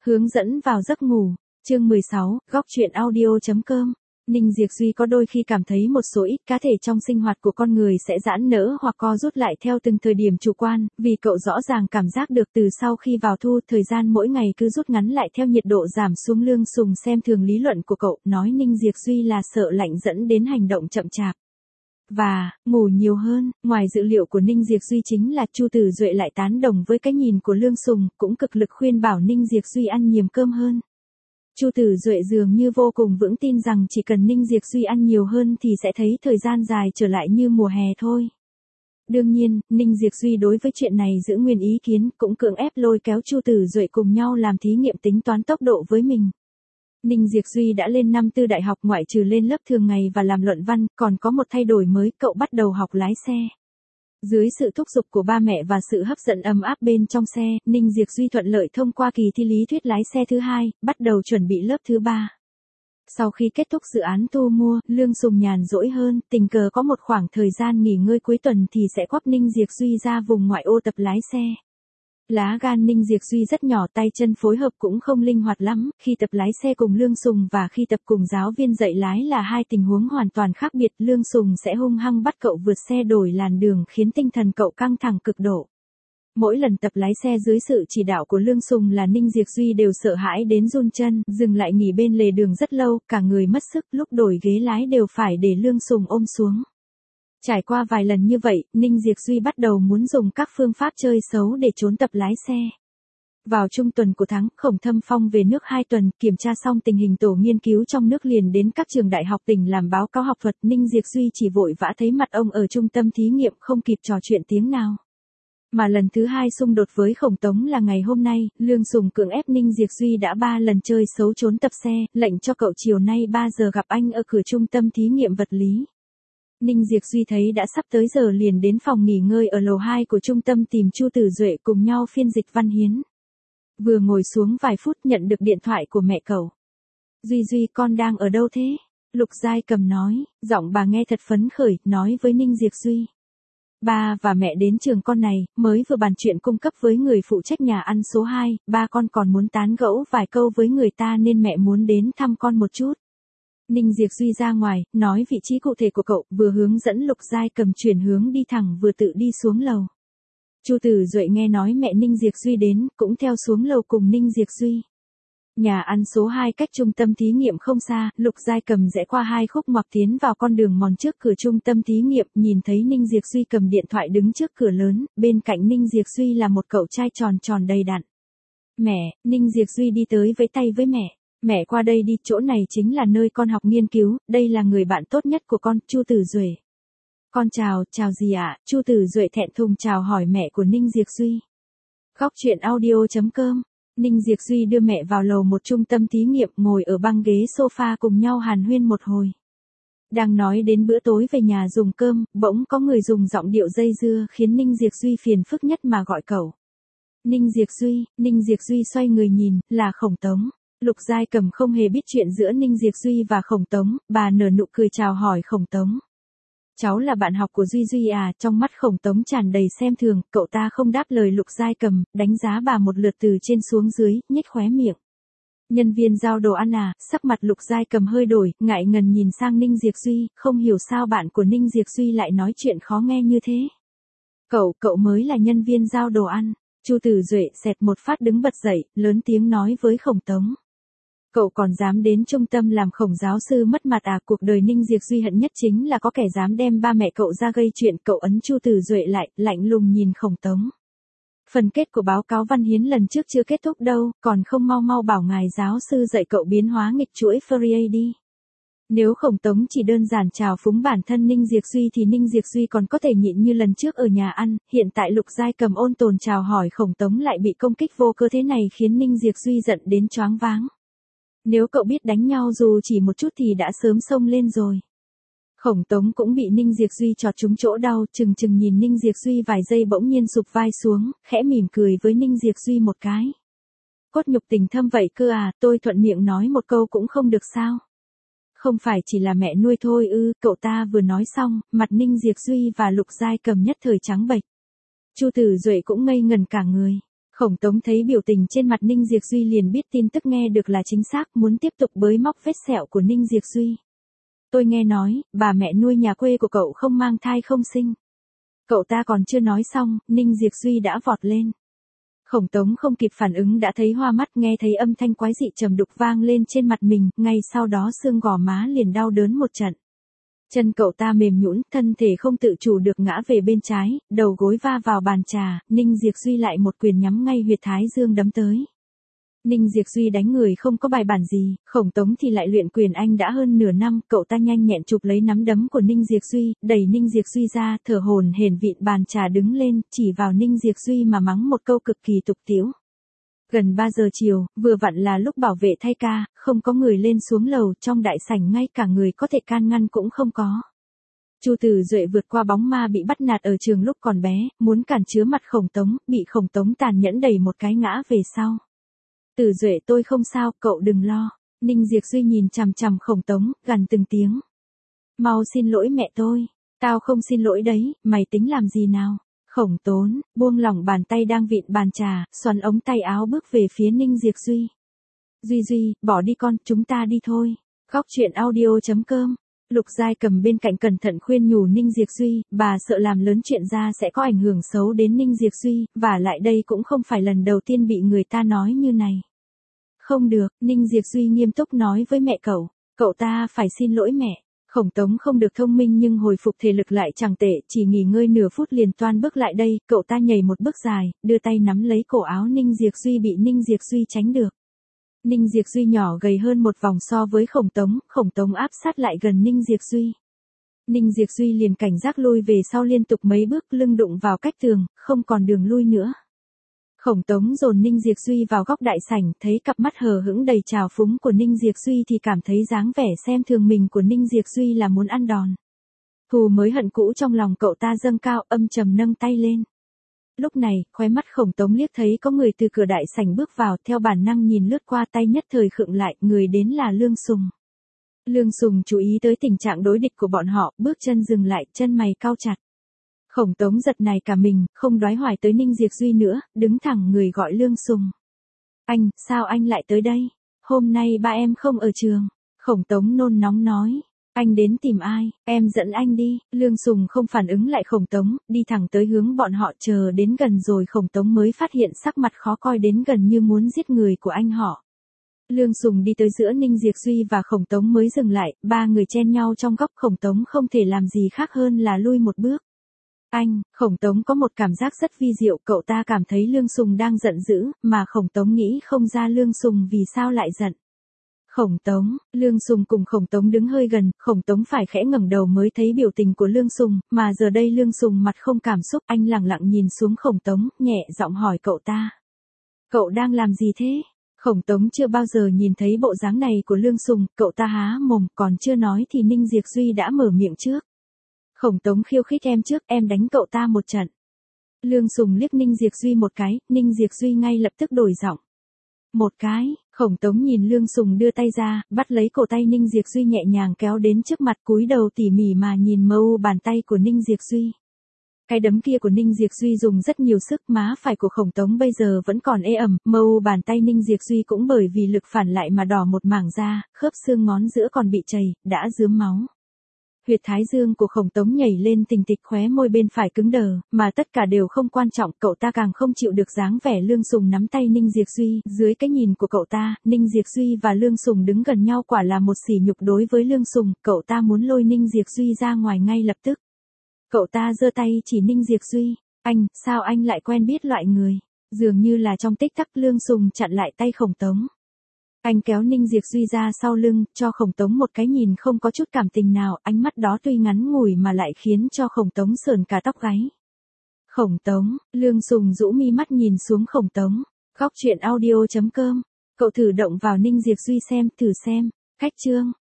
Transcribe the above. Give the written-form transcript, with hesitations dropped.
Hướng dẫn vào giấc ngủ. Chương 16, góc truyện audio.com. Ninh Diệp Duy có đôi khi cảm thấy một số ít cá thể trong sinh hoạt của con người sẽ giãn nở hoặc co rút lại theo từng thời điểm chủ quan, vì cậu rõ ràng cảm giác được từ sau khi vào thu, thời gian mỗi ngày cứ rút ngắn lại theo nhiệt độ giảm xuống. Lương Sùng xem thường lý luận của cậu, nói Ninh Diệp Duy là sợ lạnh dẫn đến hành động chậm chạp và ngủ nhiều hơn. Ngoài dự liệu của Ninh Diệp Duy chính là Chu Tử Duệ lại tán đồng với cái nhìn của Lương Sùng, cũng cực lực khuyên bảo Ninh Diệp Duy ăn nhiều cơm hơn. Chu Tử Duệ dường như vô cùng vững tin rằng chỉ cần Ninh Diệp Duy ăn nhiều hơn thì sẽ thấy thời gian dài trở lại như mùa hè thôi. Đương nhiên, Ninh Diệp Duy đối với chuyện này giữ nguyên ý kiến, cũng cưỡng ép lôi kéo Chu Tử Duệ cùng nhau làm thí nghiệm tính toán tốc độ với mình. Ninh Diệp Duy đã lên năm tư đại học, ngoại trừ lên lớp thường ngày và làm luận văn, còn có một thay đổi mới, cậu bắt đầu học lái xe. Dưới sự thúc giục của ba mẹ và sự hấp dẫn ấm áp bên trong xe, Ninh Diệp Duy thuận lợi thông qua kỳ thi lý thuyết lái xe thứ 2, bắt đầu chuẩn bị lớp thứ 3. Sau khi kết thúc dự án thu mua, Lương Sùng nhàn rỗi hơn, tình cờ có một khoảng thời gian nghỉ ngơi cuối tuần thì sẽ góp Ninh Diệp Duy ra vùng ngoại ô tập lái xe. Lá gan Ninh Diệp Duy rất nhỏ, tay chân phối hợp cũng không linh hoạt lắm, khi tập lái xe cùng Lương Sùng và khi tập cùng giáo viên dạy lái là hai tình huống hoàn toàn khác biệt. Lương Sùng sẽ hung hăng bắt cậu vượt xe đổi làn đường, khiến tinh thần cậu căng thẳng cực độ. Mỗi lần tập lái xe dưới sự chỉ đạo của Lương Sùng là Ninh Diệp Duy đều sợ hãi đến run chân, dừng lại nghỉ bên lề đường rất lâu, cả người mất sức, lúc đổi ghế lái đều phải để Lương Sùng ôm xuống. Trải qua vài lần như vậy, Ninh Diệp Duy bắt đầu muốn dùng các phương pháp chơi xấu để trốn tập lái xe. Vào trung tuần của tháng, Khổng Thâm Phong về nước 2 tuần, kiểm tra xong tình hình tổ nghiên cứu trong nước liền đến các trường đại học tỉnh làm báo cáo học thuật. Ninh Diệp Duy chỉ vội vã thấy mặt ông ở trung tâm thí nghiệm, không kịp trò chuyện tiếng nào. Mà lần thứ 2 xung đột với Khổng Tống là ngày hôm nay, Lương Sùng cưỡng ép Ninh Diệp Duy đã 3 lần chơi xấu trốn tập xe, lệnh cho cậu chiều nay 3 giờ gặp anh ở cửa trung tâm thí nghiệm vật lý. Ninh Diệp Duy thấy đã sắp tới giờ liền đến phòng nghỉ ngơi ở lầu 2 của trung tâm tìm Chu Tử Duệ cùng nhau phiên dịch văn hiến. Vừa ngồi xuống vài phút nhận được điện thoại của mẹ cậu. Duy Duy, con đang ở đâu thế? Lục Giai Cầm nói, giọng bà nghe thật phấn khởi, nói với Ninh Diệp Duy. Ba và mẹ đến trường con này, mới vừa bàn chuyện cung cấp với người phụ trách nhà ăn số 2, ba con còn muốn tán gẫu vài câu với người ta nên mẹ muốn đến thăm con một chút. Ninh Diệp Duy ra ngoài, nói vị trí cụ thể của cậu, vừa hướng dẫn Lục Giai Cầm chuyển hướng đi thẳng vừa tự đi xuống lầu. Chu Tử Duệ nghe nói mẹ Ninh Diệp Duy đến, cũng theo xuống lầu cùng Ninh Diệp Duy. Nhà ăn số 2 cách trung tâm thí nghiệm không xa, Lục Giai Cầm rẽ qua 2 khúc ngoặt tiến vào con đường mòn trước cửa trung tâm thí nghiệm, nhìn thấy Ninh Diệp Duy cầm điện thoại đứng trước cửa lớn, bên cạnh Ninh Diệp Duy là một cậu trai tròn tròn đầy đặn. Mẹ, Ninh Diệp Duy đi tới vẫy tay với mẹ. Mẹ qua đây đi, chỗ này chính là nơi con học nghiên cứu, đây là người bạn tốt nhất của con, Chu Tử Duệ. Con chào gì ạ? Chu Tử Duệ thẹn thùng chào hỏi mẹ của Ninh Diệp Duy. Góc truyện audio.com. Ninh Diệp Duy đưa mẹ vào lầu một trung tâm thí nghiệm, ngồi ở băng ghế sofa cùng nhau hàn huyên một hồi. Đang nói đến bữa tối về nhà dùng cơm, bỗng có người dùng giọng điệu dây dưa khiến Ninh Diệp Duy phiền phức nhất mà gọi cậu. Ninh Diệp Duy xoay người nhìn, là Khổng Tống. Lục Giai Cầm không hề biết chuyện giữa Ninh Diệp Duy và Khổng Tống, bà nở nụ cười chào hỏi Khổng Tống. Cháu là bạn học của Duy Duy à? Trong mắt Khổng Tống tràn đầy xem thường, cậu ta không đáp lời Lục Giai Cầm, đánh giá bà một lượt từ trên xuống dưới, nhếch khóe miệng. Nhân viên giao đồ ăn à? Sắc mặt Lục Giai Cầm hơi đổi, ngại ngần nhìn sang Ninh Diệp Duy, không hiểu sao bạn của Ninh Diệp Duy lại nói chuyện khó nghe như thế. Cậu mới là nhân viên giao đồ ăn. Chu Tử Duệ xẹt một phát đứng bật dậy, lớn tiếng nói với Khổng Tống. Cậu còn dám đến trung tâm làm Khổng giáo sư mất mặt à? Cuộc đời Ninh Diệp Duy hận nhất chính là có kẻ dám đem ba mẹ cậu ra gây chuyện. Cậu ấn Chu Tử Duệ lại, lạnh lùng nhìn Khổng Tống. Phần kết của báo cáo văn hiến lần trước chưa kết thúc đâu, còn không mau bảo ngài giáo sư dạy cậu biến hóa nghịch chuỗi Fourier đi. Nếu Khổng Tống chỉ đơn giản chào phúng bản thân Ninh Diệp Duy thì Ninh Diệp Duy còn có thể nhịn như lần trước ở nhà ăn, hiện tại Lục Giai Cầm ôn tồn chào hỏi Khổng Tống lại bị công kích vô cơ thế này khiến Ninh Diệp Duy giận đến choáng váng. Nếu cậu biết đánh nhau dù chỉ một chút thì đã sớm xông lên rồi. Khổng Tống cũng bị Ninh Diệp Duy chọt trúng chỗ đau, chừng nhìn Ninh Diệp Duy vài giây bỗng nhiên sụp vai xuống, khẽ mỉm cười với Ninh Diệp Duy một cái. Cốt nhục tình thâm vậy cơ à, tôi thuận miệng nói một câu cũng không được sao? Không phải chỉ là mẹ nuôi thôi ư? Cậu ta vừa nói xong, mặt Ninh Diệp Duy và Lục Giai Cầm nhất thời trắng bệch. Chu Tử Duệ cũng ngây ngần cả người. Khổng Tống thấy biểu tình trên mặt Ninh Diệp Duy liền biết tin tức nghe được là chính xác, muốn tiếp tục bới móc vết sẹo của Ninh Diệp Duy. Tôi nghe nói, bà mẹ nuôi nhà quê của cậu không mang thai không sinh. Cậu ta còn chưa nói xong, Ninh Diệp Duy đã vọt lên. Khổng Tống không kịp phản ứng đã thấy hoa mắt, nghe thấy âm thanh quái dị trầm đục vang lên trên mặt mình, ngay sau đó xương gò má liền đau đớn một trận. Chân cậu ta mềm nhũn, thân thể không tự chủ được ngã về bên trái, đầu gối va vào bàn trà, Ninh Diệp Duy lại một quyền nhắm ngay huyệt thái dương đấm tới. Ninh Diệp Duy đánh người không có bài bản gì, Khổng Tống thì lại luyện quyền Anh đã hơn nửa năm, cậu ta nhanh nhẹn chụp lấy nắm đấm của Ninh Diệp Duy, đẩy Ninh Diệp Duy ra, thở hổn hển vịn bàn trà đứng lên, chỉ vào Ninh Diệp Duy mà mắng một câu cực kỳ tục tĩu. Gần 3 giờ chiều, vừa vặn là lúc bảo vệ thay ca, không có người lên xuống lầu, trong đại sảnh ngay cả người có thể can ngăn cũng không có. Chu Tử Duệ vượt qua bóng ma bị bắt nạt ở trường lúc còn bé, muốn cản chứa mặt Khổng Tống, bị Khổng Tống tàn nhẫn đẩy một cái ngã về sau. Tử Duệ tôi không sao, cậu đừng lo. Ninh Diệp Duy nhìn chằm chằm Khổng Tống, gằn từng tiếng. Mau xin lỗi mẹ tôi. Tao không xin lỗi đấy, mày tính làm gì nào? Khổng Tốn, buông lỏng bàn tay đang vịn bàn trà, xoắn ống tay áo bước về phía Ninh Diệp Duy. Duy, bỏ đi con, chúng ta đi thôi. Góc truyện audio.com. Lục Giai cầm bên cạnh cẩn thận khuyên nhủ Ninh Diệp Duy, bà sợ làm lớn chuyện ra sẽ có ảnh hưởng xấu đến Ninh Diệp Duy, và lại đây cũng không phải lần đầu tiên bị người ta nói như này. Không được, Ninh Diệp Duy nghiêm túc nói với mẹ cậu ta phải xin lỗi mẹ. Khổng Tống không được thông minh nhưng hồi phục thể lực lại chẳng tệ, chỉ nghỉ ngơi nửa phút liền toan bước lại đây, cậu ta nhảy một bước dài, đưa tay nắm lấy cổ áo Ninh Diệp Duy bị Ninh Diệp Duy tránh được. Ninh Diệp Duy nhỏ gầy hơn một vòng so với Khổng Tống áp sát lại gần Ninh Diệp Duy. Ninh Diệp Duy liền cảnh giác lui về sau liên tục mấy bước, lưng đụng vào cách tường, không còn đường lui nữa. Khổng Tống dồn Ninh Diệp Duy vào góc đại sảnh, thấy cặp mắt hờ hững đầy trào phúng của Ninh Diệp Duy thì cảm thấy dáng vẻ xem thường mình của Ninh Diệp Duy là muốn ăn đòn. Thù mới hận cũ trong lòng cậu ta dâng cao, âm trầm nâng tay lên. Lúc này, khóe mắt Khổng Tống liếc thấy có người từ cửa đại sảnh bước vào, theo bản năng nhìn lướt qua tay nhất thời khựng lại, người đến là Lương Sùng. Lương Sùng chú ý tới tình trạng đối địch của bọn họ, bước chân dừng lại, chân mày cau chặt. Khổng Tống giật nảy cả mình, không đoái hoài tới Ninh Diệp Duy nữa, đứng thẳng người gọi Lương Sùng. Anh, sao anh lại tới đây? Hôm nay ba em không ở trường. Khổng Tống nôn nóng nói. Anh đến tìm ai, em dẫn anh đi. Lương Sùng không phản ứng lại Khổng Tống, đi thẳng tới hướng bọn họ, chờ đến gần rồi Khổng Tống mới phát hiện sắc mặt khó coi đến gần như muốn giết người của anh họ. Lương Sùng đi tới giữa Ninh Diệp Duy và Khổng Tống mới dừng lại, ba người chen nhau trong góc, Khổng Tống không thể làm gì khác hơn là lui một bước. Anh, Khổng Tống có một cảm giác rất vi diệu, cậu ta cảm thấy Lương Sùng đang giận dữ, mà Khổng Tống nghĩ không ra Lương Sùng vì sao lại giận. Khổng Tống, Lương Sùng cùng Khổng Tống đứng hơi gần, Khổng Tống phải khẽ ngẩng đầu mới thấy biểu tình của Lương Sùng, mà giờ đây Lương Sùng mặt không cảm xúc, anh lặng lặng nhìn xuống Khổng Tống, nhẹ giọng hỏi cậu ta. Cậu đang làm gì thế? Khổng Tống chưa bao giờ nhìn thấy bộ dáng này của Lương Sùng, cậu ta há mồm, còn chưa nói thì Ninh Diệp Duy đã mở miệng trước. Khổng Tống khiêu khích em trước, em đánh cậu ta một trận. Lương Sùng liếc Ninh Diệp Duy một cái, Ninh Diệp Duy ngay lập tức đổi giọng. Một cái, Khổng Tống nhìn Lương Sùng đưa tay ra, bắt lấy cổ tay Ninh Diệp Duy nhẹ nhàng kéo đến trước mặt, cúi đầu tỉ mỉ mà nhìn mờ u bàn tay của Ninh Diệp Duy. Cái đấm kia của Ninh Diệp Duy dùng rất nhiều sức, má phải của Khổng Tống bây giờ vẫn còn ê ẩm, mờ u bàn tay Ninh Diệp Duy cũng bởi vì lực phản lại mà đỏ một mảng da, khớp xương ngón giữa còn bị chảy, đã rướm máu. Huyệt thái dương của Khổng Tống nhảy lên tình tịch, khóe môi bên phải cứng đờ, mà tất cả đều không quan trọng, cậu ta càng không chịu được dáng vẻ Lương Sùng nắm tay Ninh Diệp Duy, dưới cái nhìn của cậu ta, Ninh Diệp Duy và Lương Sùng đứng gần nhau quả là một sỉ nhục đối với Lương Sùng, cậu ta muốn lôi Ninh Diệp Duy ra ngoài ngay lập tức. Cậu ta giơ tay chỉ Ninh Diệp Duy, anh, sao anh lại quen biết loại người? Dường như là trong tích tắc Lương Sùng chặn lại tay Khổng Tống. Anh kéo Ninh Diệp Duy ra sau lưng, cho Khổng Tống một cái nhìn không có chút cảm tình nào, ánh mắt đó tuy ngắn ngủi mà lại khiến cho Khổng Tống sởn cả tóc gáy. Khổng Tống, Lương Sùng rũ mi mắt nhìn xuống Khổng Tống. Góc truyện audio.com, cậu thử động vào Ninh Diệp Duy xem, thử xem, cách chương.